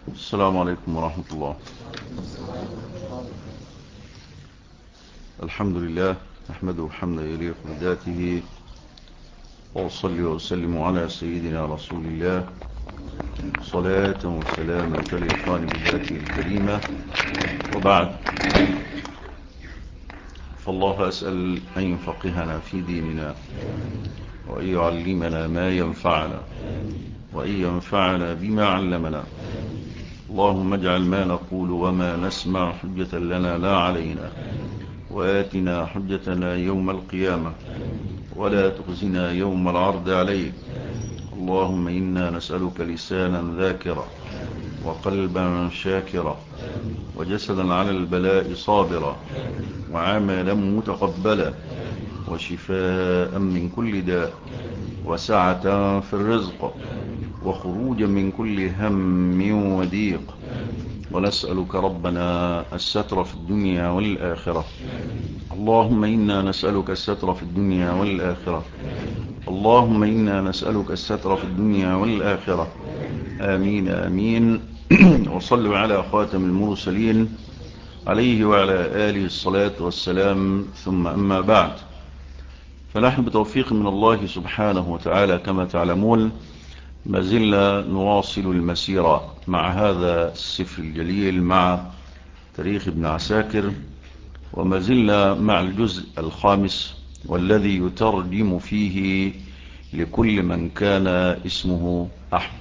السلام عليكم ورحمة الله. الحمد لله نحمده حمدا يليق بذاته، وأصلي وأسلم على سيدنا رسول الله صلاة وسلاما تليقان بذاته الكريمة، وبعد، فالله أسأل أن يفقهنا في ديننا، وأن يعلمنا ما ينفعنا، وأن ينفعنا بما علمنا. اللهم اجعل ما نقول وما نسمع حجة لنا لا علينا، وآتنا حجتنا يوم القيامة، ولا تخزنا يوم العرض عليك. اللهم إنا نسألك لسانا ذاكرا، وقلبا شاكرا، وجسدا على البلاء صابرا، وعملا متقبلا، وشفاء من كل داء، وسعة في الرزق، وخروجا من كل هم وضيق. ونسألك ربنا الستر في الدنيا والآخرة. اللهم إنا نسألك الستر في الدنيا والآخرة. اللهم إنا نسألك الستر في الدنيا والآخرة. آمين آمين. وصلوا على خاتم المرسلين عليه وعلى آله الصلاة والسلام، ثم أما بعد، فنحن بتوفيق من الله سبحانه وتعالى كما تعلمون ما زلنا نواصل المسيرة مع هذا السفر الجليل، مع تاريخ ابن عساكر، وما زلنا مع الجزء الخامس، والذي يترجم فيه لكل من كان اسمه أحمد.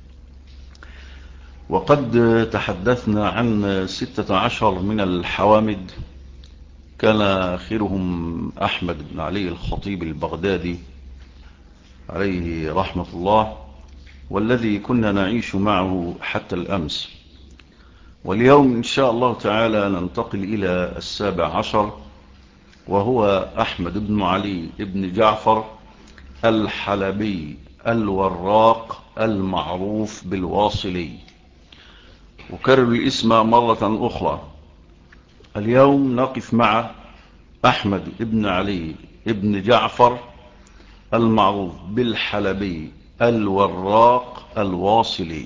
وقد تحدثنا عن 16 من الحوامد، كان آخرهم أحمد بن علي الخطيب البغدادي عليه رحمة الله، والذي كنا نعيش معه حتى الأمس. واليوم إن شاء الله تعالى ننتقل إلى 17، وهو أحمد بن علي بن جعفر الحلبي الوراق المعروف بالواصلي. أكرر الاسم مرة أخرى. اليوم نقف مع أحمد بن علي بن جعفر المعروف بالحلبي الوراق الواصلي.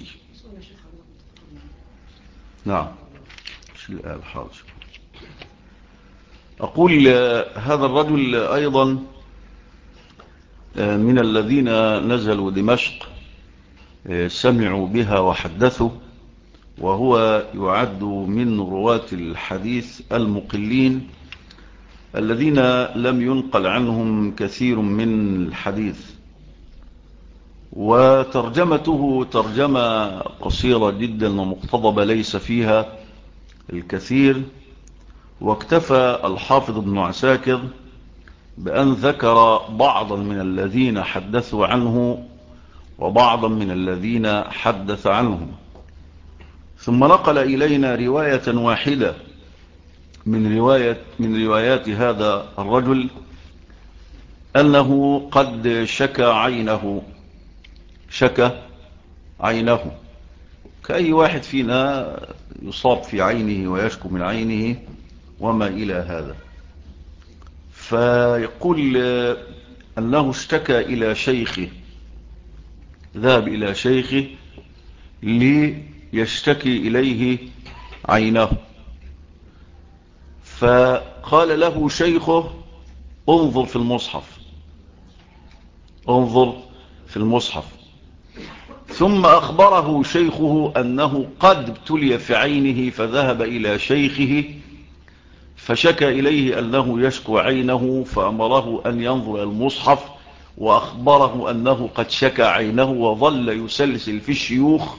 نعم، الحاج. أقول هذا الرجل أيضا من الذين نزلوا دمشق، سمعوا بها وحدثوا، وهو يعد من رواة الحديث المقلين الذين لم ينقل عنهم كثير من الحديث. وترجمته ترجمة قصيرة جدا ومقتضبة، ليس فيها الكثير. واكتفى الحافظ ابن عساكر بأن ذكر بعضا من الذين حدثوا عنه وبعضا من الذين حدث عنهم، ثم نقل إلينا رواية واحدة من روايات هذا الرجل، أنه قد شكى عينه كأي واحد فينا يصاب في عينه ويشكو من عينه وما إلى هذا. فيقول أنه اشتكى إلى شيخه، ذهب إلى شيخه ليشتكي إليه عينه، فقال له شيخه: انظر في المصحف، انظر في المصحف. ثم أخبره شيخه أنه قد ابتلي في عينه، فذهب إلى شيخه فشكى إليه أنه يشكو عينه، فأمره أن ينظر المصحف، وأخبره أنه قد شكى عينه، وظل يسلسل في الشيوخ،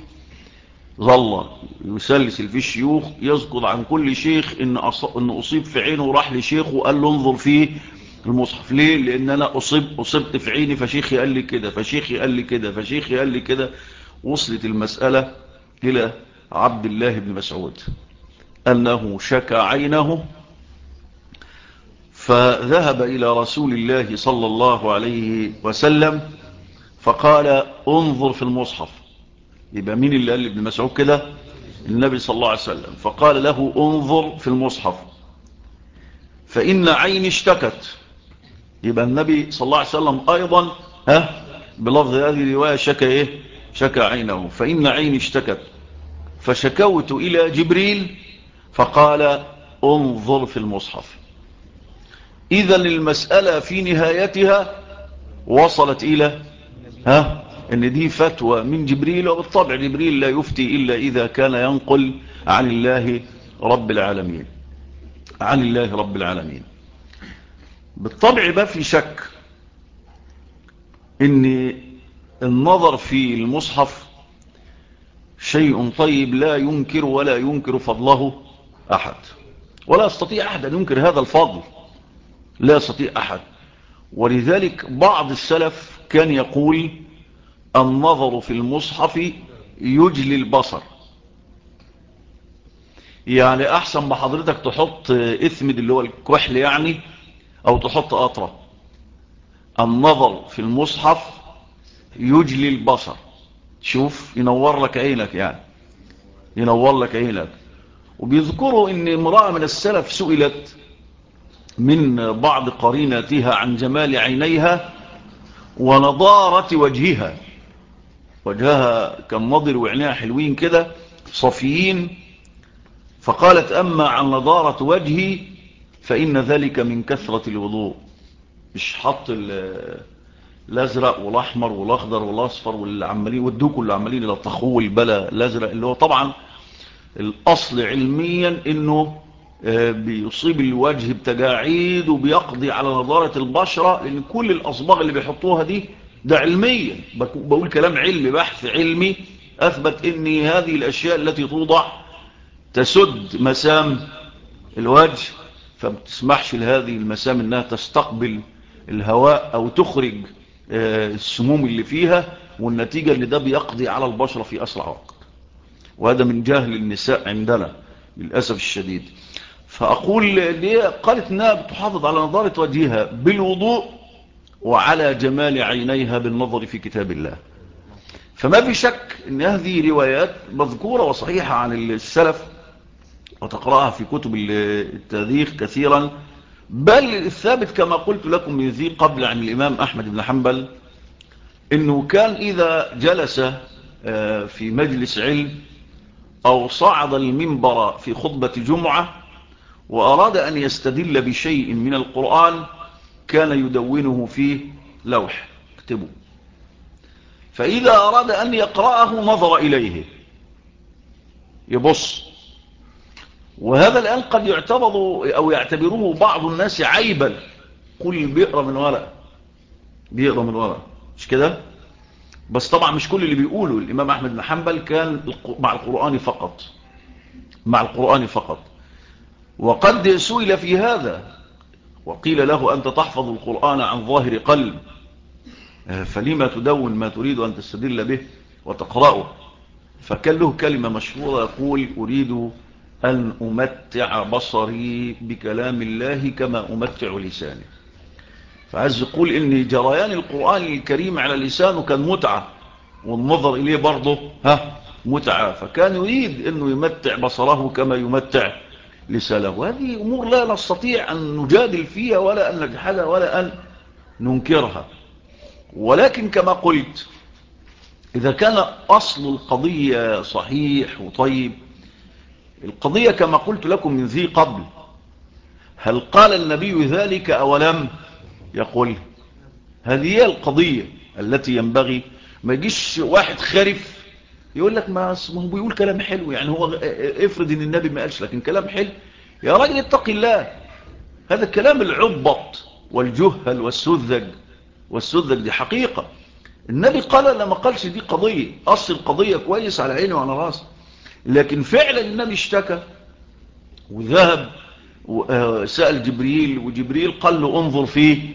يذكر عن كل شيخ إن أصيب في عينه، راح لشيخه وقال له انظر فيه المصحف. ليه؟ لأن أنا أصبت في عيني، فشيخي قال لي كده، فشيخي قال لي كده، فشيخي قال لي كده. وصلت المسألة إلى عبد الله بن مسعود أنه شكى عينه، فذهب إلى رسول الله صلى الله عليه وسلم فقال: انظر في المصحف. يبقى مين اللي قال لابن مسعود كده؟ النبي صلى الله عليه وسلم. فقال له: انظر في المصحف فإن عيني اشتكت. يبقى النبي صلى الله عليه وسلم أيضا بلفظ هذه الرواية شكى عينه، فإن عيني اشتكت. فشكوت إلى جبريل فقال انظر في المصحف. إذن المسألة في نهايتها وصلت إلى إن دي فتوى من جبريل، وبالطبع جبريل لا يفتي إلا إذا كان ينقل عن الله رب العالمين، عن الله رب العالمين. بالطبع ما في شك إن النظر في المصحف شيء طيب لا ينكر ولا ينكر فضله أحد، ولا يستطيع أحد أن ينكر هذا الفضل، لا يستطيع أحد. ولذلك بعض السلف كان يقول النظر في المصحف يجلي البصر، يعني أحسن ما حضرتك تحط إثمد اللي هو الكحل يعني، أو تحط قطرة. النظر في المصحف يجلي البصر، شوف ينور لك عينك، يعني ينور لك عينك. وبيذكروا ان امرأة من السلف سئلت من بعض قريناتها عن جمال عينيها ونضارة وجهها، وجهها كان نضر وعينيها حلوين كده صفيين، فقالت أما عن نضارة وجهي فإن ذلك من كثرة الوضوء. مش حط الازرق والاحمر والاخضر والاصفر والعمالين والدوك اللي عمالين يلطخوه البلا الازرق، اللي هو طبعا الاصل علميا انه بيصيب الوجه بتجاعيد وبيقضي على نضارة البشرة، لان كل الاصباغ اللي بيحطوها دي ده علميا، بقول كلام علمي، بحث علمي اثبت ان هذه الاشياء التي توضع تسد مسام الوجه، فبتسمحش لهذه المسام انها تستقبل الهواء او تخرج السموم اللي فيها، والنتيجة اللي ده بيقضي على البشرة في اسرع وقت. وهذا من جهل النساء عندنا للأسف الشديد. فأقول ليه قالت انها بتحافظ على نظارة وجهها بالوضوء وعلى جمال عينيها بالنظر في كتاب الله. فما في شك ان هذه روايات مذكورة وصحيحة عن السلف، وتقرأها في كتب التاريخ كثيرا، بل الثابت كما قلت لكم من ذي قبل عن الإمام أحمد بن حنبل انه كان اذا جلس في مجلس علم او صعد المنبر في خطبة جمعة واراد ان يستدل بشيء من القرآن كان يدونه في لوح اكتبه، فاذا اراد ان يقرأه نظر اليه يبص. وهذا الان قد يعتبره بعض الناس عيبا، كل بيقرأ من ورق، بيقرأ من ورق، مش كده؟ بس طبعا مش كل اللي بيقوله الإمام أحمد بن حنبل كان مع القرآن فقط، مع القرآن فقط. وقد سئل في هذا وقيل له أنت تحفظ القرآن عن ظاهر قلب، فلما تدون ما تريد أن تستدل به وتقرأه؟ فكان له كلمة مشهورة يقول أريد أن أمتع بصري بكلام الله كما أمتع لساني. فعايز يقول ان جريان القرآن الكريم على لسانه كان متعة، والنظر اليه برضه متعة، فكان يريد انه يمتع بصره كما يمتع لسانه. وهذه امور لا نستطيع ان نجادل فيها ولا ان نجحدها ولا ان ننكرها، ولكن كما قلت اذا كان اصل القضية صحيح وطيب، القضية كما قلت لكم من ذي قبل، هل قال النبي ذلك او لم يقول؟ هذه هي القضية التي ينبغي. ما يجيش واحد خارف يقول لك ما هو بيقول كلام حلو، يعني هو افرض ان النبي ما قالش لكن كلام حلو، يا راجل اتق الله. هذا الكلام العبط والجهل والسذج دي حقيقة. النبي قال لما قالش دي قضية، اصل القضية كويس على عيني وعلى راسي، لكن فعلا النبي اشتكى وذهب وسأل جبريل، وجبريل قال له انظر في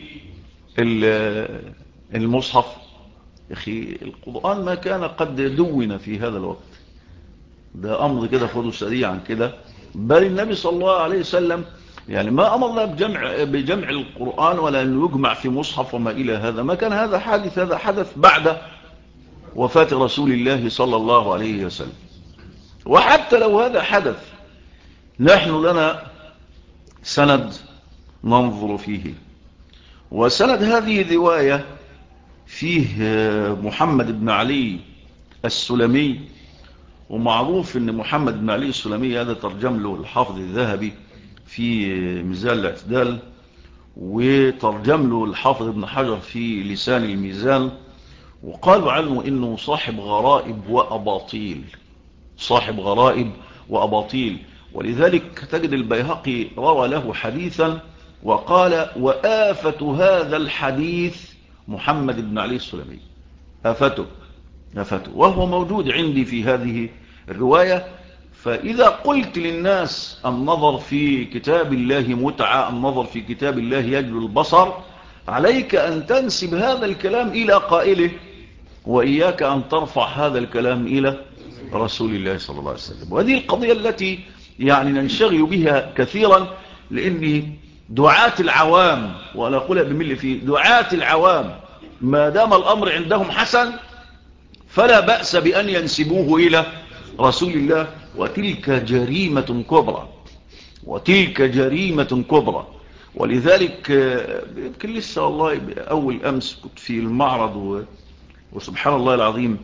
المصحف. يا أخي القرآن ما كان قد دون في هذا الوقت، ده أمر كده خذوا سريعا كده، بل النبي صلى الله عليه وسلم يعني ما أمرنا بجمع القرآن ولا أن يجمع في مصحف وما إلى هذا، ما كان هذا حادث، هذا حدث بعد وفاة رسول الله صلى الله عليه وسلم. وحتى لو هذا حدث نحن لنا سند ننظر فيه، وسند هذه الرواية فيه محمد بن علي السلمي، ومعروف ان محمد بن علي السلمي هذا ترجم له الحافظ الذهبي في ميزان الاعتدال، وترجم له الحافظ ابن حجر في لسان الميزان، وقالوا عنه انه صاحب غرائب واباطيل، صاحب غرائب واباطيل. ولذلك تجد البيهقي روى له حديثا وقال: وآفة هذا الحديث محمد بن علي السلمي، آفته، وهو موجود عندي في هذه الرواية. فإذا قلت للناس النظر في كتاب الله متعة، النظر في كتاب الله يجلو البصر، عليك أن تنسب هذا الكلام إلى قائله، وإياك أن ترفع هذا الكلام إلى رسول الله صلى الله عليه وسلم. وهذه القضية التي يعني ننشغل بها كثيرا، لأن دعاة العوام، وأنا أقولها بملء فيه، دعاة العوام ما دام الأمر عندهم حسن فلا بأس بأن ينسبوه إلى رسول الله، وتلك جريمة كبرى، وتلك جريمة كبرى. ولذلك يمكن لسه والله أول أمس كنت في المعرض وسبحان الله العظيم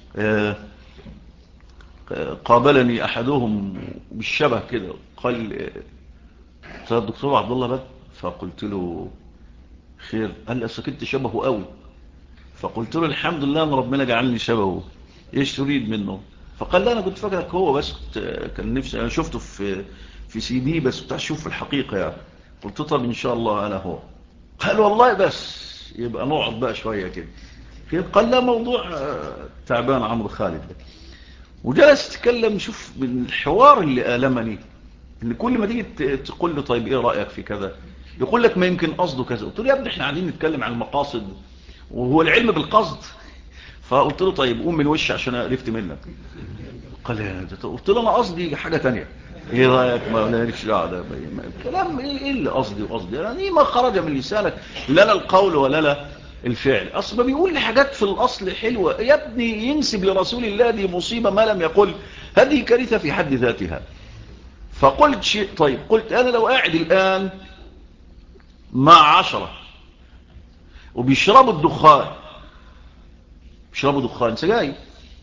قابلني أحدهم بالشبه كده، قال: يا دكتور عبد الله بدر. فقلت له: خير؟ قال لي: كنت شبهه قوي. فقلت له: الحمد لله ان ربنا جعلني شبهه، ايش تريد منه؟ فقال: لا، انا كنت فاكرك هو، بس كان نفسي، انا شفته في سي دي بس كنت اشوف في الحقيقه يعني. قلت: طب ان شاء الله انا هو. قال: والله بس يبقى نقعد بقى شويه كده. قال: لا، موضوع تعبان عمرو خالد ده. وجلس تتكلم، شوف من الحوار اللي آلمني، ان كل ما تيجي تقول له: طيب ايه رأيك في كذا؟ يقول لك: ما يمكن قصده كذا. قلت له: يا ابني احنا قاعدين نتكلم عن المقاصد وهو العلم بالقصد. فقلت له: طيب قوم من وشي عشان عرفت منك. قال: يا ده. قلت له: انا قصدي حاجة تانية، ايه رأيك؟ ما لكش دعوه، ده كلام ايه اللي قصدي يعني ما خرج من لسانك، لا القول ولا لا الفعل. اصل ما بيقول لي حاجات في الاصل حلوة يا ابني، ينسب لرسول الله، دي مصيبة ما لم يقل، هذه كارثة في حد ذاتها. فقلت شيء، طيب قلت: انا لو قاعد الان مع 10 وبيشربوا الدخان، بيشربوا دخان سجاير،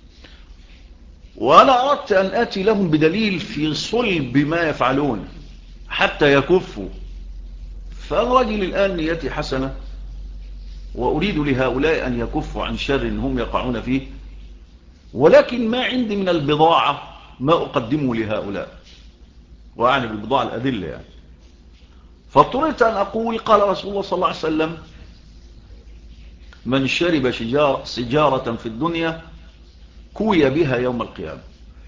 وانا اردت ان اتي لهم بدليل في صلب ما يفعلون حتى يكفوا، فالرجل الان نيتي حسنة واريد لهؤلاء ان يكفوا عن شر هم يقعون فيه، ولكن ما عندي من البضاعة ما اقدمه لهؤلاء، واعني بالبضاعة الادلة يعني. فاضطررت ان اقول: قال رسول الله صلى الله عليه وسلم: من شرب سجارة في الدنيا كوي بها يوم القيامة.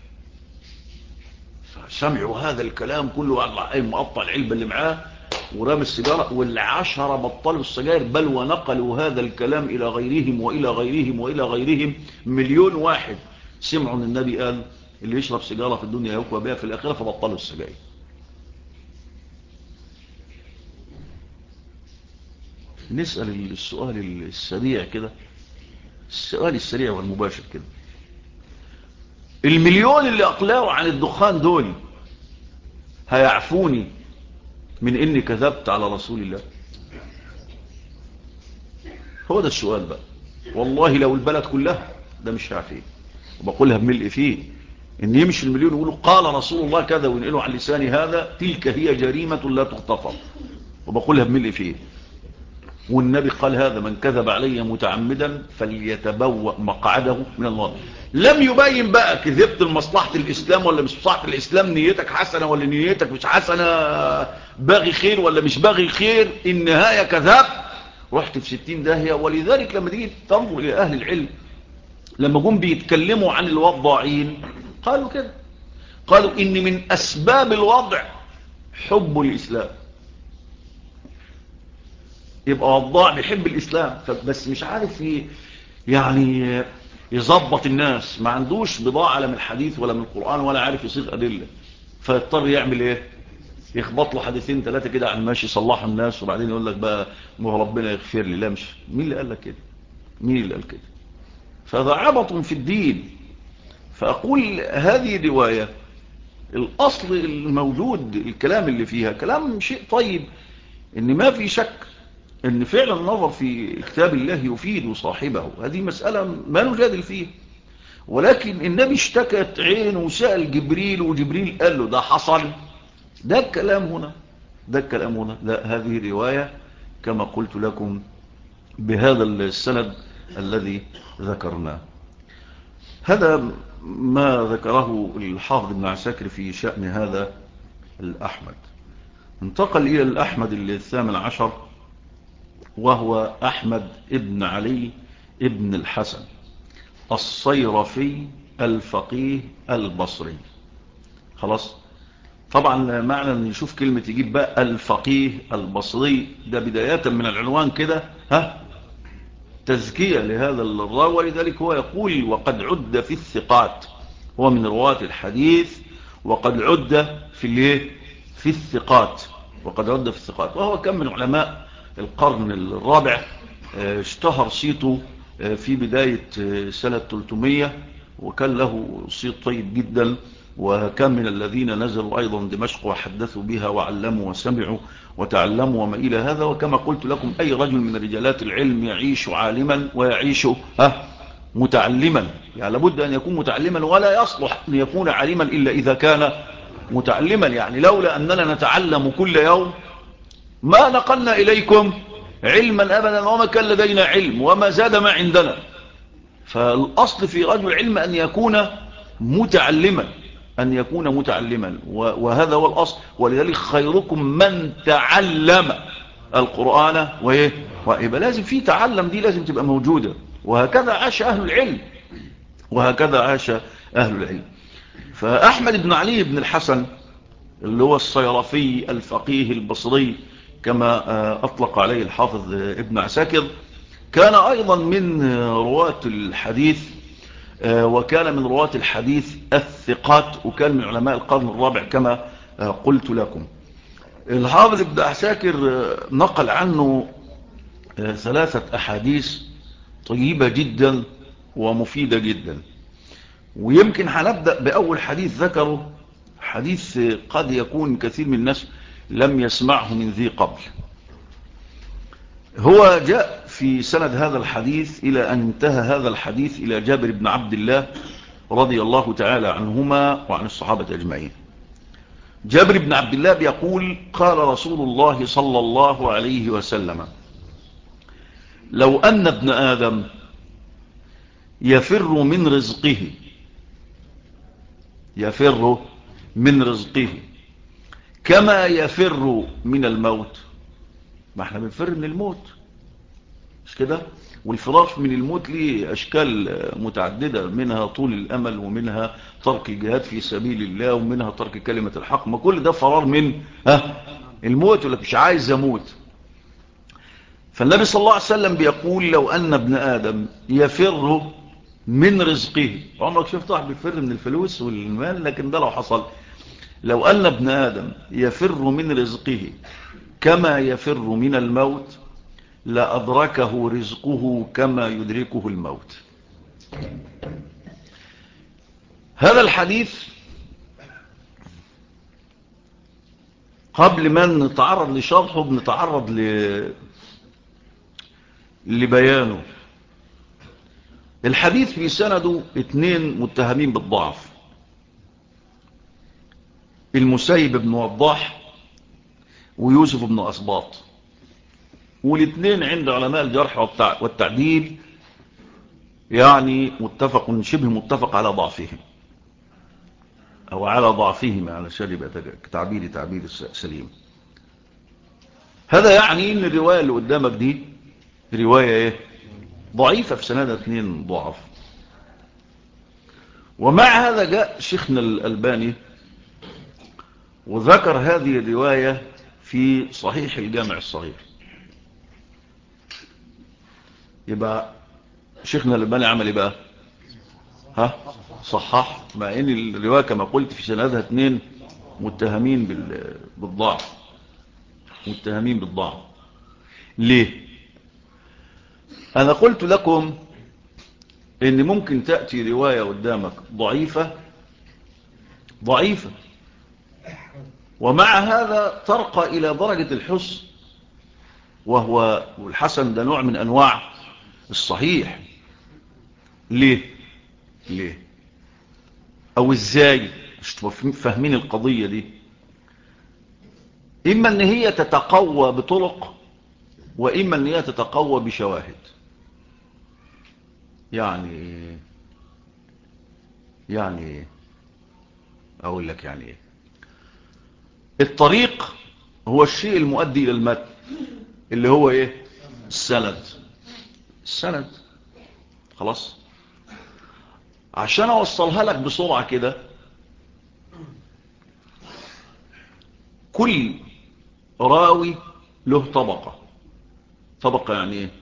فسمعوا هذا الكلام كله، مقطع العلبة اللي معاه ورام السجارة، والعشرة بطلوا السجائر، بل ونقلوا هذا الكلام إلى غيرهم وإلى غيرهم وإلى غيرهم. مليون واحد سمعوا ان النبي قال: اللي يشرب سجارة في الدنيا يكوى بها في الآخرة، فبطلوا السجائر. نسأل السؤال السريع كده، السؤال السريع والمباشر كده: المليون اللي أقلعوا عن الدخان دول هيعفوني من إني كذبت على رسول الله؟ هو ده السؤال بقى. والله لو البلد كلها، ده مش هعفيه، وبقولها بملء فيه، إن يمشي المليون يقولوا: قال رسول الله كذا، وينقلوا عن لساني هذا، تلك هي جريمة لا تغتفر، وبقولها بملء فيه. والنبي قال: هذا من كذب علي متعمدا فليتبوأ مقعده من النار. لم يبين بقى كذبت لمصلحة الإسلام ولا مش مصلحة الإسلام، نيتك حسنة ولا نيتك مش حسنة، باغي خير ولا مش باغي خير، النهاية كذاب، رحت في 60 داهية. ولذلك لما تيجي تنظر إلى أهل العلم، لما جم بيتكلموا عن الوضاعين قالوا كده، قالوا: إن من أسباب الوضع حب الإسلام. يبقى وضاع بيحب الإسلام بس مش عارف يعني يظبط الناس، ما عندوش بضاعة لا من الحديث ولا من القرآن ولا عارف يصيغ أدلة، فيضطر يعمل ايه؟ يخبط له حديثين ثلاثة كده عن ماشي يصلحوا الناس، وبعدين يقول لك بقى: ما ربنا يغفر لي. لا، مش مين اللي قال لك كده؟ مين اللي قال كده؟ فهذا عبط في الدين. فأقول هذه رواية الأصل الموجود، الكلام اللي فيها كلام شيء طيب، إن ما في شك ان فعلا النظر في كتاب الله يفيد صاحبه، هذه مسألة ما نجادل فيه. ولكن النبي اشتكت عينه وسأل جبريل، وجبريل قال له ده حصل. ده الكلام هنا، لا، هذه رواية كما قلت لكم بهذا السند الذي ذكرناه. هذا ما ذكره الحافظ ابن عساكر في شأن هذا الأحمد. انتقل إلى الأحمد الثامن عشر، وهو أحمد ابن علي ابن الحسن الصيرفي الفقيه البصري. خلاص، طبعا معنى ان نشوف كلمة يجيب بقى الفقيه البصري ده بداية من العنوان كده تزكية لهذا الراوي، ولذلك هو يقول وقد عد في الثقات، هو من رواة الحديث وقد عد في الثقات، وهو كم من علماء القرن الرابع اشتهر صيته في بداية سنة 300، وكان له صيت طيب جدا، وكان من الذين نزلوا أيضا دمشق وحدثوا بها وعلموا وسمعوا وتعلموا وما إلى هذا. وكما قلت لكم أي رجل من رجالات العلم يعيش عالما ويعيش متعلما، يعني لابد أن يكون متعلما، ولا يصلح أن يكون عالما إلا إذا كان متعلما. يعني لولا أننا نتعلم كل يوم ما نقلنا إليكم علما أبدا، وما كان لدينا علم وما زاد ما عندنا. فالأصل في رجل علم أن يكون متعلما، وهذا هو الأصل. ولذلك خيركم من تعلم القرآن ويبقى لازم في تعلم، دي لازم تبقى موجودة. وهكذا عاش أهل العلم. فأحمد بن علي بن الحسن اللي هو الصيرفي الفقيه البصري كما أطلق عليه الحافظ ابن عساكر، كان أيضا من رواة الحديث، وكان من رواة الحديث الثقات، وكان من علماء القرن الرابع كما قلت لكم. الحافظ ابن عساكر نقل عنه 3 أحاديث طيبة جدا ومفيدة جدا. ويمكن هنبدأ بأول حديث ذكره، حديث قد يكون كثير من الناس لم يسمعه من ذي قبل. هو جاء في سند هذا الحديث إلى أن انتهى هذا الحديث إلى جابر بن عبد الله رضي الله تعالى عنهما وعن الصحابة أجمعين. جابر بن عبد الله بيقول قال رسول الله صلى الله عليه وسلم: لو أن ابن آدم يفر من رزقه كما يفر من الموت. ما احنا بنفر من الموت، مش كده؟ والفرار من الموت ليه أشكال متعددة، منها طول الأمل، ومنها ترك الجهاد في سبيل الله، ومنها ترك كلمة الحق. ما كل ده فرار من الموت، ولا مش عايز أموت. فالنبي صلى الله عليه وسلم بيقول لو أن ابن آدم يفر من رزقه. عمرك شفت واحد بيفر من الفلوس والمال؟ لكن ده لو حصل، لو أن ابن آدم يفر من رزقه كما يفر من الموت لأدركه رزقه كما يدركه الموت. هذا الحديث قبل ما نتعرض لشرحه بنتعرض لبيانه. الحديث في سنده 2 متهمين بالضعف: المسيب بن وضاح ويوسف بن أسباط، والاثنين عند علماء الجرح والتعديل يعني شبه متفق على ضعفهم، أو على ضعفهم على شرب تعبير سليم. هذا يعني ان الرواية اللي قدامك دي رواية ضعيفة، في سندها 2 ضعف. ومع هذا جاء شيخنا الألباني وذكر هذه الرواية في صحيح الجامع الصغير. يبقى شيخنا الألباني عمل ايه بقى؟ صحح، مع ان الرواية كما قلت في سندها 2 متهمين بالضعف. ليه؟ أنا قلت لكم إن ممكن تأتي رواية قدامك ضعيفة ومع هذا ترقى إلى درجة الحسن، والحسن ده نوع من أنواع الصحيح. ليه؟ ليه او ازاي؟ مش فاهمين القضية دي. اما ان هي تتقوى بطرق، واما ان هي تتقوى بشواهد. يعني اقول لك يعني ايه. الطريق هو الشيء المؤدي الى المتن، اللي هو ايه؟ السند. خلاص. عشان اوصلها لك بسرعة كده، كل راوي له طبقة يعني ايه؟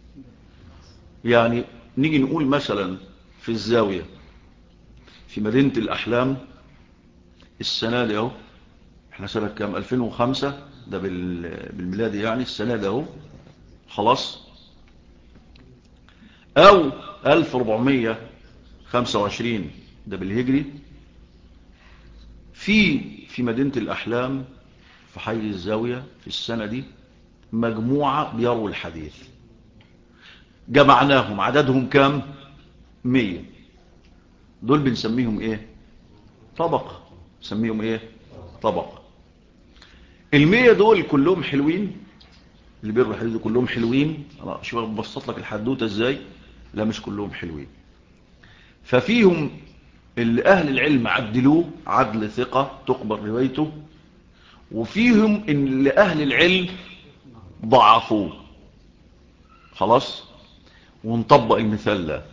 يعني نيجي نقول مثلا في الزاوية في مدينة الأحلام السنة دي اهو، احنا سنة كام؟ 2005 ده بالميلادي، يعني السنة دي اهو خلاص، او 1425 ده بالهجري. في مدينة الأحلام في حي الزاوية في السنة دي مجموعة بيروا الحديث، جمعناهم عددهم كام؟ 100. دول بنسميهم ايه؟ طبقة. نسميهم ايه؟ طبقة. 100 دول كلهم حلوين، اللي بيروا الحديث كلهم حلوين. انا شوف ببسط لك الحدوته ازاي. لا مش كلهم حلوين. ففيهم اللي اهل العلم عدلوه عدل ثقة تقبل روايته، وفيهم اللي اهل العلم ضعفوه. خلاص. ونطبق المثال ده.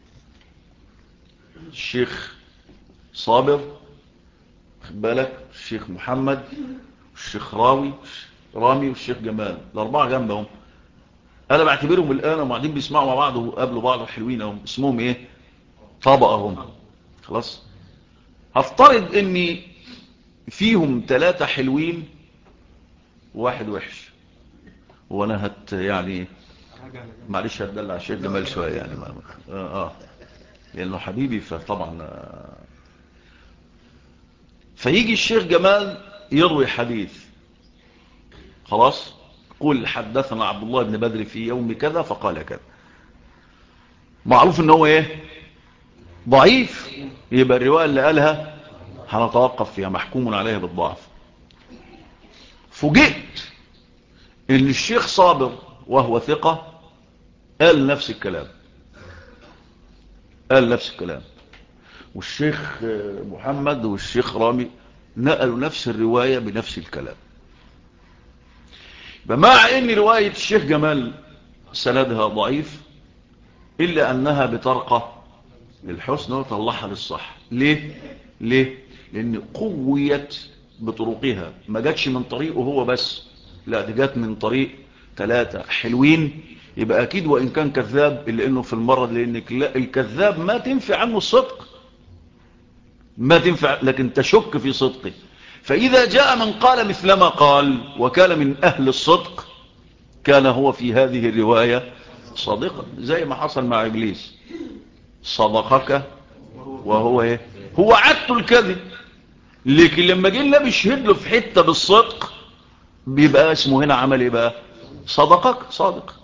الشيخ صابر، خد بالك، الشيخ محمد، الشيخ رامي والشيخ جمال، الاربعه جنبهم. انا بعتبرهم الان هم قاعدين بيسمعوا مع بعض وقابلوا بعض حلوين اهم. اسمهم ايه؟ طبقه هم. خلاص. هفترض ان فيهم 3 حلوين وواحد وحش، وانا يعني معلش هتدلع على الشيخ جمال شويه يعني لانه حبيبي فطبعا فيجي الشيخ جمال يروي حديث. خلاص. قل حدثنا عبد الله بن بدر في يوم كذا فقال كذا. معروف ان هو ايه؟ ضعيف. يبقى الروايه اللي قالها هنتوقف فيها، محكوم عليها بالضعف. فوجئت ان الشيخ صابر وهو ثقة قال نفس الكلام، والشيخ محمد والشيخ رامي نقلوا نفس الرواية بنفس الكلام. مع ان رواية الشيخ جمال سندها ضعيف، الا انها بترقى للحسن وتطلعها للصح. ليه؟ لان قويت بطرقها، ما جاتش من طريقه هو بس، لا دي جات من طريق 3 حلوين. يبقى اكيد وان كان كذاب الا انه في المرض، لان الكذاب ما تنفع عنه الصدق، ما تنفع، لكن تشك في صدقه. فاذا جاء من قال مثلما قال وكان من اهل الصدق، كان هو في هذه الرواية صادقا، زي ما حصل مع ابليس. صدقك وهو ايه؟ هو عادته الكذب، لكن لما جه النبي يشهد له في حته بالصدق، بيبقى اسمه هنا عمل ايه بقى؟ صدقك، صادق.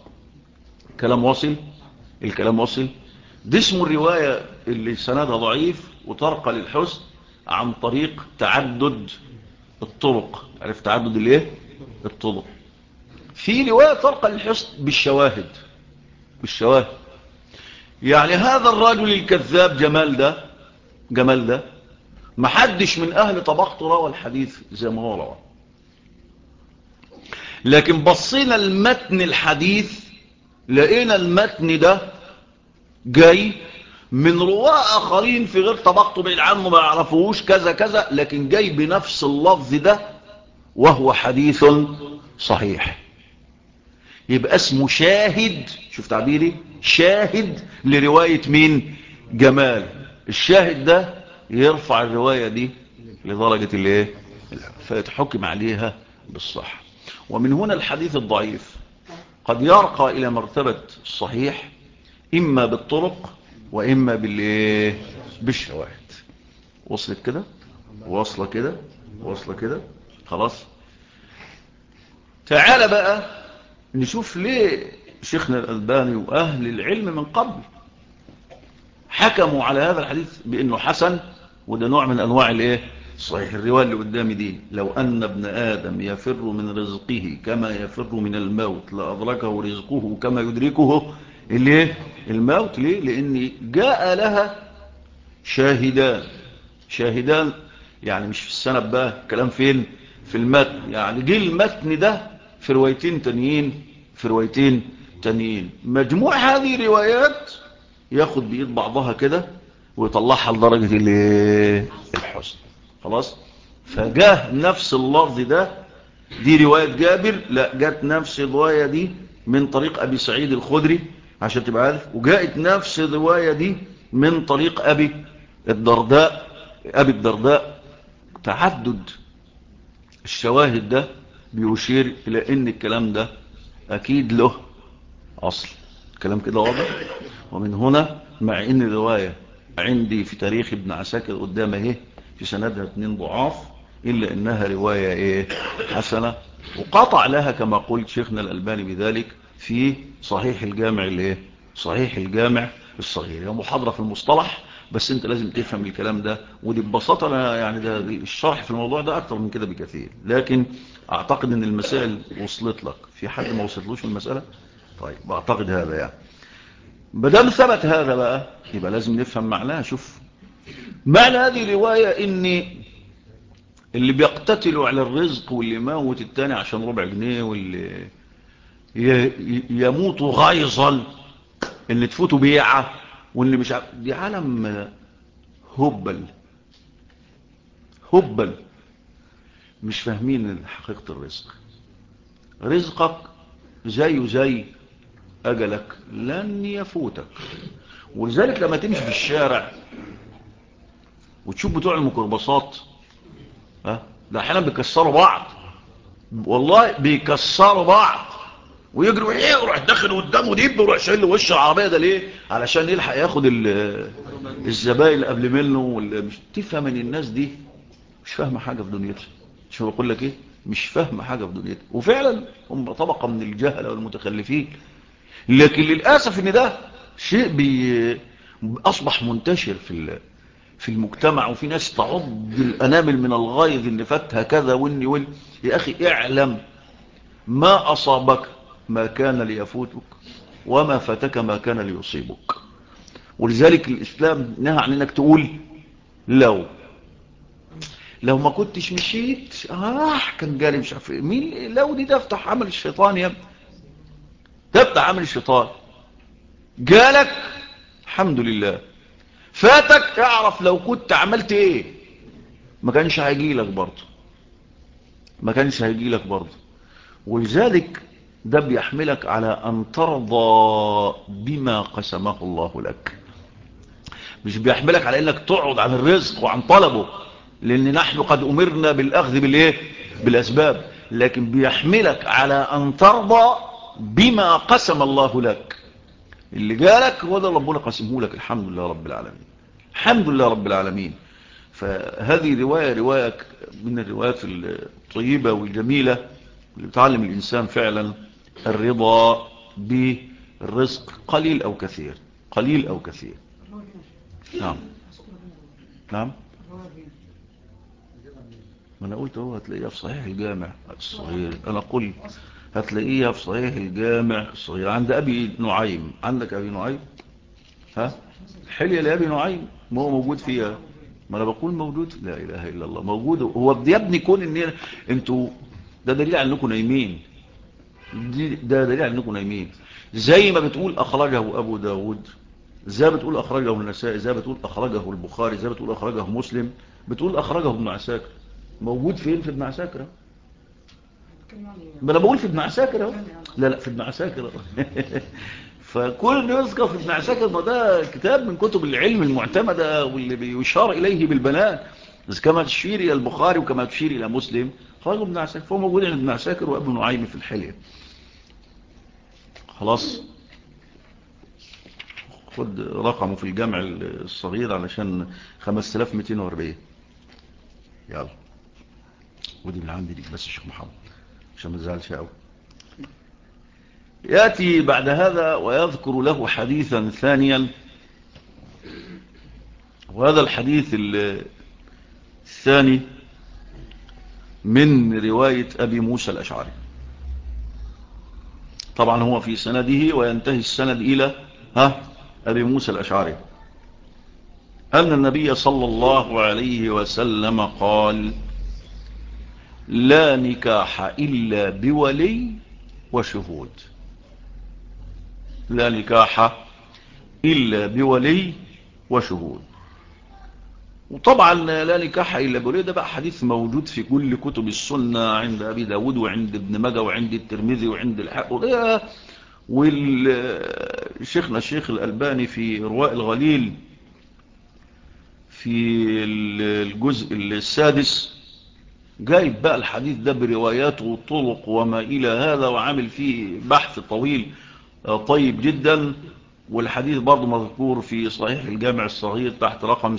الكلام واصل. دي اسمه الروايه اللي سندها ضعيف وترقى للحسن عن طريق تعدد الطرق. عرفت تعدد الايه؟ الطرق. في روايه ترقى للحسن بالشواهد. يعني هذا الرجل الكذاب جمال ده محدش من اهل طبقته روى الحديث زي ما هو روى، لكن بصينا المتن الحديث لقينا المتن ده جاي من رواه اخرين في غير طبقته، بعيد عنه ما يعرفوش كذا كذا، لكن جاي بنفس اللفظ ده وهو حديث صحيح. يبقى اسمه شاهد. شوف تعبيري، شاهد لرواية مين؟ جمال. الشاهد ده يرفع الرواية دي لدرجة الايه؟ فيتحكم عليها بالصح. ومن هنا الحديث الضعيف قد يرقى الى مرتبة الصحيح اما بالطرق واما بالشواهد. وصلت كده؟ واصله كده. خلاص. تعال بقى نشوف ليه شيخنا الألباني وأهل العلم من قبل حكموا على هذا الحديث بأنه حسن، وده نوع من أنواع الايه صحيح. الرواية اللي قدامي دي: لو أن ابن آدم يفر من رزقه كما يفر من الموت لأدركه رزقه كما يدركه الايه الموت. ليه؟ لأن جاء لها شاهدان يعني مش في السند بقى، كلام فين؟ في المتن. يعني جه المتن ده في روايتين تانيين. مجموع هذه الروايات ياخد بإيد بعضها كده ويطلعها لدرجة الحسن. خلاص. فجاه نفس اللفظ ده، دي رواية جابر، لا جات نفس الرواية دي من طريق أبي سعيد الخدري عشان تبقى عارف، وجاءت نفس الرواية دي من طريق أبي الدرداء. تعدد الشواهد ده بيشير إلى أن الكلام ده أكيد له أصل. كلام كده واضح. ومن هنا مع أن الرواية عندي في تاريخ ابن عساكر قدامه اهي في سندها 2 ضعاف، إلا أنها رواية حسنة، وقطع لها كما قلت شيخنا الألباني بذلك في صحيح الجامع الصغير. هي محاضرة في المصطلح، بس انت لازم تفهم الكلام ده. ودي ببساطة أنا يعني ده الشرح في الموضوع ده أكتر من كده بكثير، لكن أعتقد أن المسائل وصلت لك. في حد ما وصلتلوش المسألة؟ طيب أعتقد هذا يعني بدل ثبت هذا بقى يبقى لازم نفهم معناها. شوف معنى هذه الرواية: ان اللي بيقتتلوا على الرزق، واللي موت التاني عشان ربع جنيه، واللي يموتوا غيظا، اللي تفوتوا بيعة، واللي مش دي عالم هبل مش فاهمين حقيقة الرزق. رزقك زي أجلك لن يفوتك. ولذلك لما تمشي في الشارع وتشوف بتوع الميكروباصات، ده احيانا بيكسروا بعض، والله بيكسروا بعض، ويجروا يروح داخل قدامه ديب ويروح شايل وش العربيه ده. ليه؟ علشان يلحق ياخد الزباين اللي قبل منه. مش تفهم ان الناس دي مش فاهمه حاجه في دنيتها. شو بقول لك ايه؟ مش فاهمه حاجه في دنيتها، وفعلا هم طبقه من الجهله والمتخلفين. لكن للاسف ان ده شيء اصبح منتشر في المجتمع، وفي ناس تعض الأنامل من الغيظ اللي فاتها كذا والني يا أخي اعلم ما أصابك ما كان ليفوتك، وما فاتك ما كان ليصيبك. ولذلك الإسلام نهى عن انك تقول لو ما كنتش مشيت كان جالي مش عارف مين. لو دي تفتح عمل الشيطان يا ابني، تفتح عمل الشيطان. جالك الحمد لله، فاتك اعرف لو كنت عملت ايه ما كانش هيجي لك برضه. ولذلك ده بيحملك على أن ترضى بما قسمه الله لك، مش بيحملك على أنك تقعد عن الرزق وعن طلبه، لأن نحن قد أمرنا بالأخذ بالأسباب. لكن بيحملك على أن ترضى بما قسم الله لك. اللي جالك هو ده ربنا قسمه لك. الحمد لله رب العالمين. فهذه رواية من الروايات الطيبة والجميلة اللي بتعلم الإنسان فعلا الرضا بالرزق قليل أو كثير. نعم ما أنا قلت هو هتلاقيها في صحيح الجامع الصغير. أنا قلت هتلاقيها في صحيح الجامع الصغير عند أبي نعيم. عندك أبي نعيم؟ حلية لأبي نعيم، ما هو موجود فيها. ما أنا بقول موجود، لا إله إلا الله موجود. هو يا ابني كون إن انتوا ده دليل على أنكم نايمين. زي ما بتقول أخرجه أبو داود، زي ما بتقول أخرجه النسائي، زي ما بتقول أخرجه البخاري، زي ما بتقول أخرجه مسلم، بتقول أخرجه ابن عساكر. موجود فين؟ في ابن عساكر. ما أنا بقول في ابن عساكر. لا في ابن عساكر. فكل يذكر في ابن عساكر ما ده كتاب من كتب العلم المعتمدة واللي بيشار إليه بالبنان، كما تشير إلى البخاري وكما تشير إلى مسلم. خرجوا ابن عساكر، فهو موجود عند ابن عساكر وابن نعيم في الحلية. خلاص، خد رقمه في الجامع الصغير علشان 5240. يلا ودي من عندي ليك بس الشيخ محمد عشان ما تزعلش قوي. يأتي بعد هذا ويذكر له حديثا ثانيا وهذا الحديث الثاني من رواية أبي موسى الأشعري. طبعا هو في سنده وينتهي السند إلى أبي موسى الأشعري أن النبي صلى الله عليه وسلم قال: لا نكاح إلا بولي وشهود. لا نكاح إلا بولي وشهود. وطبعا لا نكاح إلا بولي ده بقى حديث موجود في كل كتب السنة، عند أبي داود وعند ابن ماجه وعند الترمذي وعند الحق، والشيخنا الشيخ الألباني في رواء الغليل في الجزء السادس جايب بقى الحديث ده برواياته والطرق وما إلى هذا، وعامل فيه بحث طويل طيب جدا. والحديث برضو مذكور في صحيح الجامع الصغير تحت رقم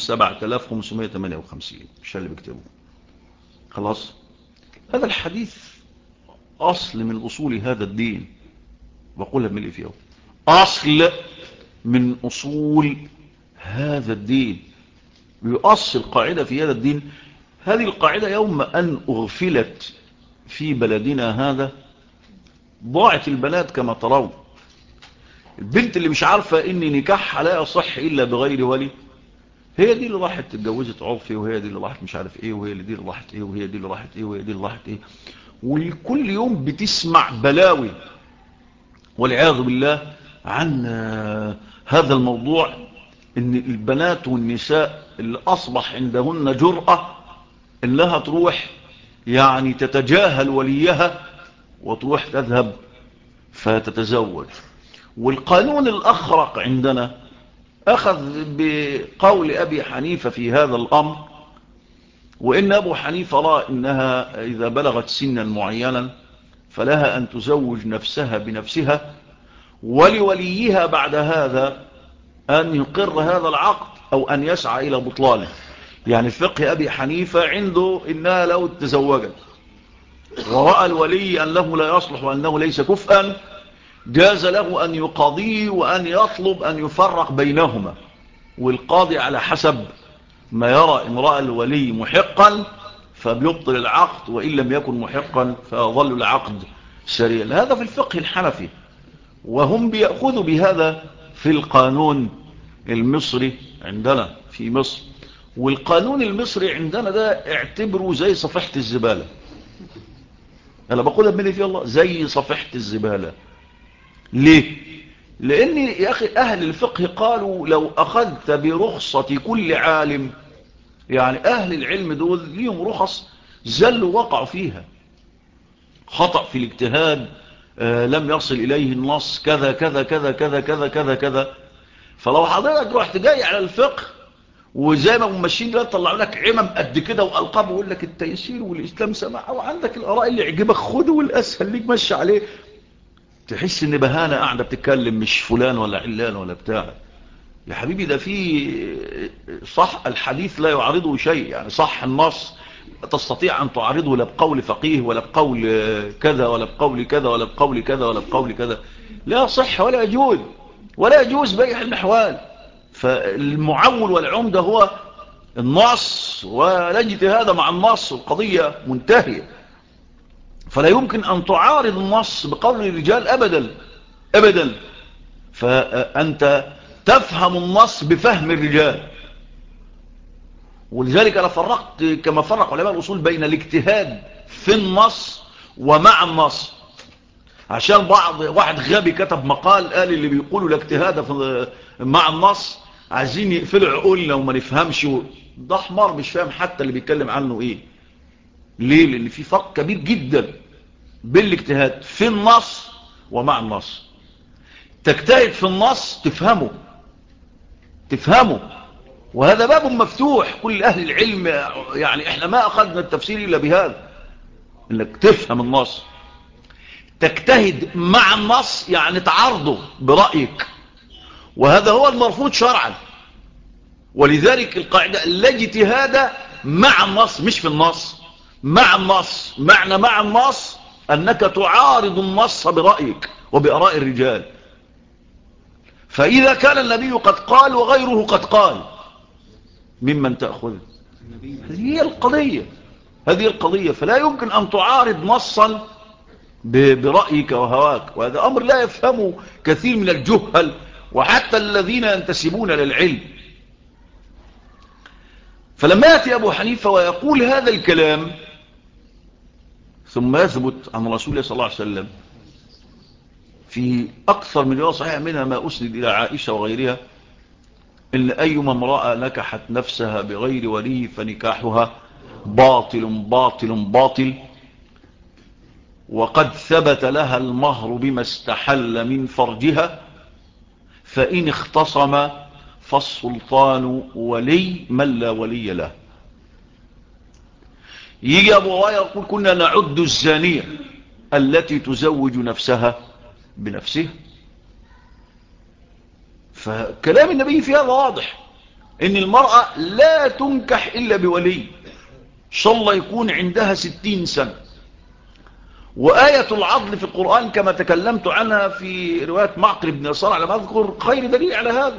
7558، مش اللي بكتبه. خلاص، هذا الحديث أصل من أصول هذا الدين، بقولها من اللي فيه أصل من أصول هذا الدين، يؤصل قاعدة في هذا الدين. هذه القاعدة يوم أن أغفلت في بلدنا هذا ضاعت البنات كما ترون. البنت اللي مش عارفة ان نكاحها لا يصح الا بغير ولي، هي دي اللي راحت اتجوزت عرفي، وهي دي اللي راحت مش عارف ايه، وهي دي اللي راحت ايه، وهي دي اللي راحت ايه، وهي دي اللي راحت ايه. وكل يوم بتسمع بلاوي والعياذ بالله عن هذا الموضوع، ان البنات والنساء اللي اصبح عندهن جرأة انها تروح يعني تتجاهل وليها وتروح تذهب فتتزوج. والقانون الأخرق عندنا أخذ بقول أبي حنيفة في هذا الأمر، وإن أبو حنيفة رأى إنها إذا بلغت سنا معينا فلها أن تزوج نفسها بنفسها، ولوليها بعد هذا أن يقر هذا العقد أو أن يسعى إلى بطلانه. يعني فقه أبي حنيفة عنده إنها لو تزوجت ورأى الولي أنه لا يصلح وأنه ليس كفءا، جاز له أن يقاضيه وأن يطلب أن يفرق بينهما، والقاضي على حسب ما يرى. إن رأى الولي محقا فبيبطل العقد، وإن لم يكن محقا فيظل العقد سريا. هذا في الفقه الحنفي، وهم بيأخذوا بهذا في القانون المصري عندنا في مصر. والقانون المصري عندنا ده اعتبره زي صفيحة الزبالة. أنا بقولها بملي في الله، زي صفيحة الزبالة. ليه؟ لأن يا أخي أهل الفقه قالوا لو أخذت برخصة كل عالم، يعني أهل العلم دول ليهم رخص زلوا وقعوا فيها، خطأ في الاجتهاد، لم يصل إليه النص، كذا كذا كذا كذا كذا كذا كذا. فلو حضرتك رحت جاي على الفقه وزي ما ممشين دلوقتي طلعوا لك عمم قد كده والقاب ويقول لك التيسير والإسلام سماح، وعندك الآراء اللي يعجبك خده والأسهل ليك مشي عليه، تحس ان بهانة قاعدة بتتكلم مش فلان ولا علان ولا بتاع. يا حبيبي ده في صح الحديث لا يعارضه شيء، يعني صح النص تستطيع ان تعارضه لا بقول فقيه ولا بقول كذا ولا بقول كذا ولا بقول كذا ولا بقول كذا، لا صح ولا يجوز ولا يجوز بأي حال من الأحوال. فالمعول والعمدة هو النص، ولا اجتهاد مع النص، والقضية منتهية. فلا يمكن أن تعارض النص بقول الرجال أبدا أبدا. فأنت تفهم النص بفهم الرجال. ولذلك أنا فرقت كما فرق علماء الأصول بين الاجتهاد في النص ومع النص، عشان واحد غبي كتب مقال قال اللي بيقولوا الاجتهاد مع النص عايزين يقفلوا عقولنا وما نفهمش. ده حمار مش فاهم حتى اللي بيتكلم عنه ايه. ليه؟ لأن في فرق كبير جدا بالاجتهاد في النص ومع النص. تجتهد في النص تفهمه، وهذا باب مفتوح كل أهل العلم. يعني احنا ما أخذنا التفسير إلا بهذا، انك تفهم النص. تجتهد مع النص يعني تعارضه برأيك، وهذا هو المرفوض شرعا. ولذلك القاعدة لا اجتهاد مع النص، مش في النص، مع النص. معنى مع النص أنك تعارض النص برأيك وبآراء الرجال. فإذا كان النبي قد قال وغيره قد قال ممن تأخذ. هذه هي القضية. فلا يمكن أن تعارض نصا برأيك وهواك، وهذا أمر لا يفهمه كثير من الجهل وحتى الذين ينتسبون للعلم. فلما يأتي أبو حنيفة ويقول هذا الكلام ثم يثبت عن رسول الله صلى الله عليه وسلم في أكثر من رواية صحيحة منها ما أسند إلى عائشة وغيرها إن أيما امرأة نكحت نفسها بغير ولي فنكاحها باطل باطل باطل، وقد ثبت لها المهر بما استحل من فرجها، فإن اختصم فالسلطان ولي من لا ولي له. يجي أبو هريرة يقول كنا نعد الزانية التي تزوج نفسها بنفسها. فكلام النبي في هذا واضح ان المرأة لا تنكح إلا بولي، إن شاء الله يكون عندها 60 سنة. وآية العضل في القرآن كما تكلمت عنها في رواية معقل بن يسار على ما أذكر خير دليل على هذا،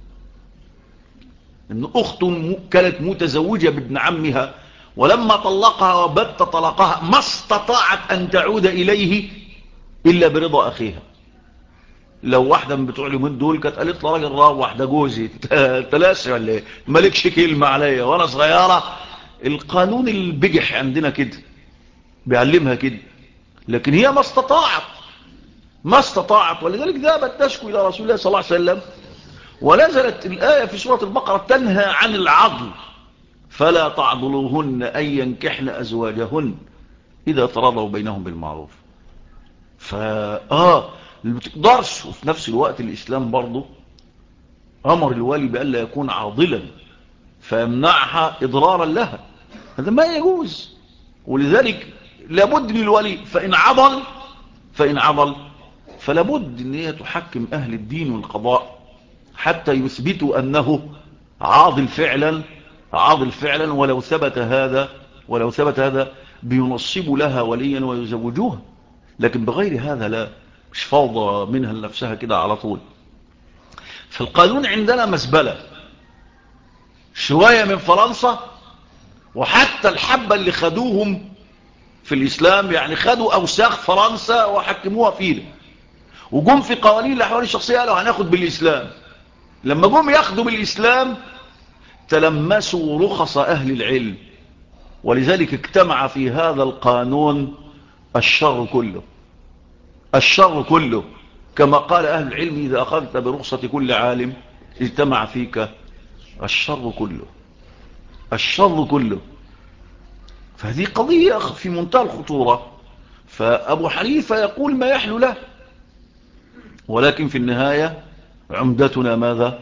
ان أخت كانت متزوجة بابن عمها ولما طلقها وبت طلقها ما استطاعت أن تعود إليه إلا برضا أخيها. لو واحدة من بتوع اليومين دول كانت قالت له راجل روح ده جوزي تلاسي ولا ايه مالكش كلمة عليا وانا صغيرة، القانون البجح عندنا كده بيعلمها كده، لكن هي ما استطاعت ولذلك ذهبت تشكو إلى رسول الله صلى الله عليه وسلم، ونزلت الآية في سورة البقرة تنهى عن العضل فلا تعضلوهن أن ينكحن أزواجهن إذا تراضوا بينهم بالمعروف. اللي بتقدرش. وفي نفس الوقت الإسلام برضه أمر الولي بألا يكون عاضلا فيمنعها إضرارا لها، هذا ما يجوز. ولذلك لابد للولي فإن عضل فلابد أن هي تحكم أهل الدين والقضاء حتى يثبتوا أنه عاضل فعلا ولو ثبت هذا بينصبوا لها وليا ويزوجوها، لكن بغير هذا لا، مش فوضى منها لنفسها كده على طول. فالقانون عندنا مزبلة شوية من فرنسا، وحتى الحبة اللي خدوهم في الإسلام يعني خدوا أوساخ فرنسا وحكموها فينا، وجم في قوانين الأحوال الشخصية قالوا هناخد بالإسلام. لما جم ياخدوا بالإسلام تلمسوا رخص أهل العلم، ولذلك اجتمع في هذا القانون الشر كله، كما قال أهل العلم إذا أخذت برخصة كل عالم اجتمع فيك الشر كله. فهذه قضية في منتهى الخطورة. فأبو حنيفة يقول ما يحلو له، ولكن في النهاية عمدتنا ماذا؟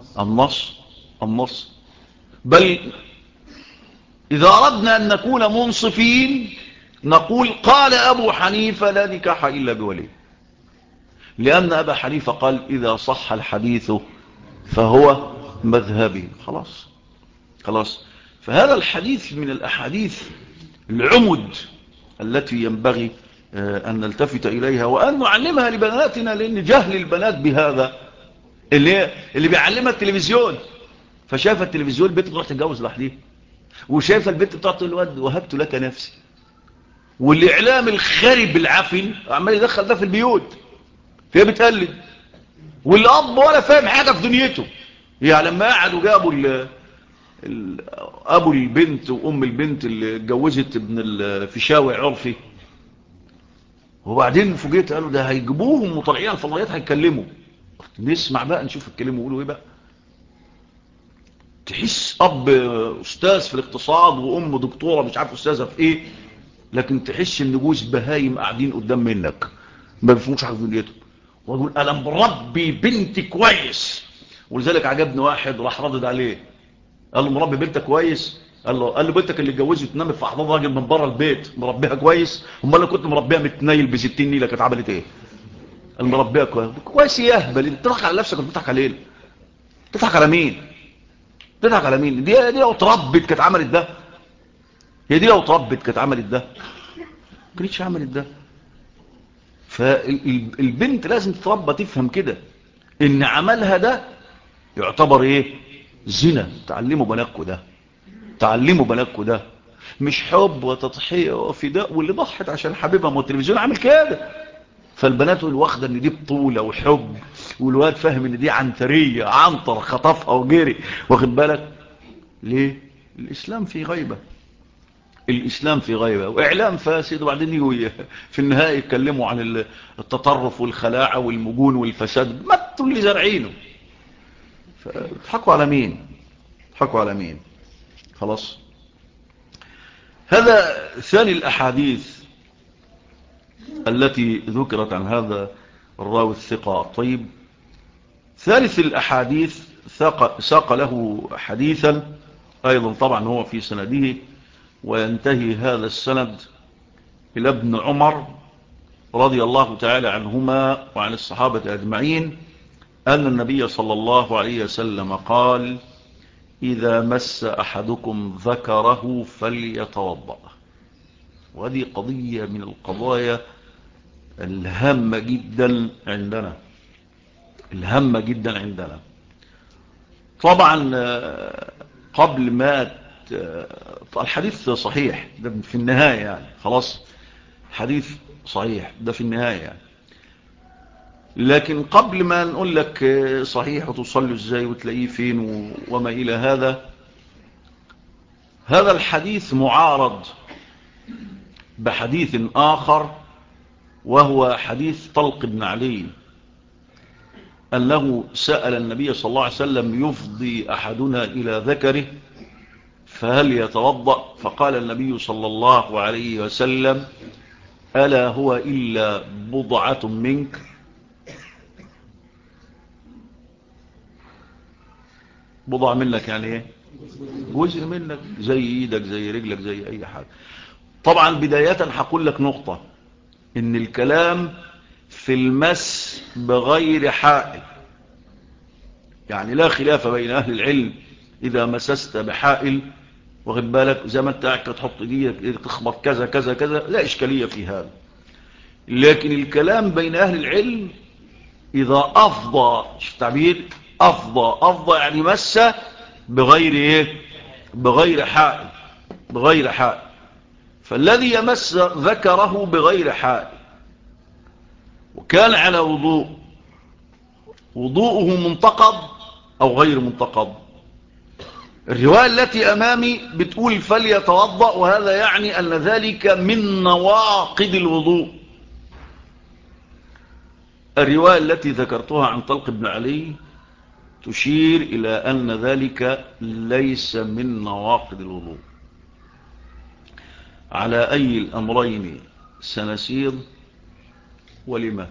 النص. بل إذا أردنا أن نكون منصفين نقول قال أبو حنيفة لا نكاح إلا بولي، لأن أبا حنيفة قال إذا صح الحديث فهو مذهبي. خلاص. فهذا الحديث من الأحاديث العمد التي ينبغي أن نلتفت إليها وأن نعلمها لبناتنا، لأن جهل البنات بهذا اللي بيعلمها التلفزيون، فشايفة التلفزيون البنت بتروح تتجوز لوحدها، وشايفة البنت بتقعد تقول الواد وهبت لك نفسي، والإعلام الخارب العفن عمال يدخل ده في البيوت، فهي بتقلد، والأب ولا فاهم حاجة في دنيته. يعني لما قعدوا جابوا أبو البنت وأم البنت اللي اتجوزت ابن الفيشاوي عرفي، وبعدين فوجئت قالوا ده هيجيبوهم وطالعين على الفضائيات هيتكلموا. نسمع بقى نشوف يتكلموا يقولوا ايه بقى. تحس أب أستاذ في الاقتصاد وأم دكتورة مش عارف أستاذة في إيه، لكن تحس إن جوز بهايم قاعدين قدام منك ما بيفهموش حاجة في دنيتهم، ويقول أنا مربي بنتي كويس. ولذلك عجبني واحد راح ردد عليه قال له مربي بنتك كويس؟ قال له بنتك اللي اتجوزت وتنام في احضان راجل من بره البيت مربيها كويس؟ امال انا كنت مربيها متنيل ب 60 نيله كانت عملت ايه؟ قال مربيها كويس يا اهبل، انت بتضحك على نفسك ولا بتضحك على بتضحك على مين؟ دي لو اتربت كانت عملت ده، ما كانتش عملت ده. فالبنت لازم تتربى تفهم كده ان عملها ده يعتبر ايه؟ زنا. تعلموا بناتكم ده، تعلموا بناتكم ده، مش حب وتضحية وفداء، واللي ضحت عشان حبيبها ما التلفزيون عامل كده. فالبنات واخده ان دي بطولة وحب، والواد فاهم ان دي عنترية، عنتر خطفها وجري، واخد بالك ليه؟ الاسلام في غيبة، الاسلام في غيبة واعلام فاسد، وبعدين يجوا في النهاية يتكلموا عن التطرف والخلاعة والمجون والفساد. ما انتوا اللي زارعينه. فتضحكوا على مين؟ تضحكوا على مين؟ خلاص. هذا ثاني الأحاديث التي ذكرت عن هذا الراوي الثقة الطيب. ثالث الأحاديث ساق له حديثا أيضا، طبعا هو في سنده، وينتهي هذا السند إلى ابن عمر رضي الله تعالى عنهما وعن الصحابة أجمعين أن النبي صلى الله عليه وسلم قال: إذا مس أحدكم ذكره فليتوضأ. وهذه قضية من القضايا الهامة جدا عندنا، الهامة جدا عندنا. طبعا قبل ما الحديث صحيح ده في النهاية يعني، خلاص حديث صحيح ده في النهاية يعني. لكن قبل ما نقول لك صحيح وتصلي ازاي وتلاقيه فين وما إلى هذا، هذا الحديث معارض بحديث آخر، وهو حديث طلق بن علي أنه سأل النبي صلى الله عليه وسلم: يفضي أحدنا إلى ذكره فهل يتوضأ؟ فقال النبي صلى الله عليه وسلم: ألا هو إلا بضعة منك؟ بضع منك يعني ايه؟ جزء منك، زي ايدك زي رجلك زي اي حاجة. طبعا بداية هقول لك نقطة، ان الكلام في المس بغير حائل، يعني لا خلاف بين اهل العلم اذا مسست بحائل، واخد بالك، زي ما انت قاعد تحط ايديك تخبط كذا كذا كذا، لا اشكالية في هذا. لكن الكلام بين اهل العلم اذا افضى، شوف التعبير، افضى يعني مس بغير ايه؟ بغير حائل، بغير حائل. فالذي يمس ذكره بغير حائل وكان على وضوءه منتقض او غير منتقض. الرواية التي امامي بتقول فليتوضأ، وهذا يعني ان ذلك من نواقض الوضوء. الرواية التي ذكرتها عن طلق بن علي تشير إلى أن ذلك ليس من نواقض الوضوء. على أي الأمرين سنسير ولما؟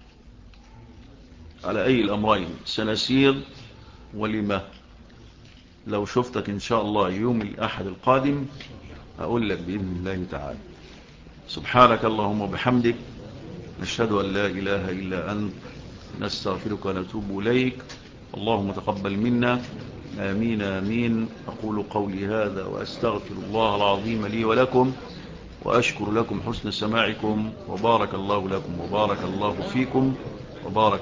على أي الأمرين سنسير ولما؟ لو شفتك إن شاء الله يوم الأحد القادم أقول لك بإذن الله تعالى. سبحانك اللهم وبحمدك، نشهد أن لا إله إلا أنت، نستغفرك ونتوب إليك. اللهم تقبل منا، آمين آمين. أقول قولي هذا وأستغفر الله العظيم لي ولكم، وأشكر لكم حسن سماعكم، وبارك الله لكم وبارك الله فيكم وبارك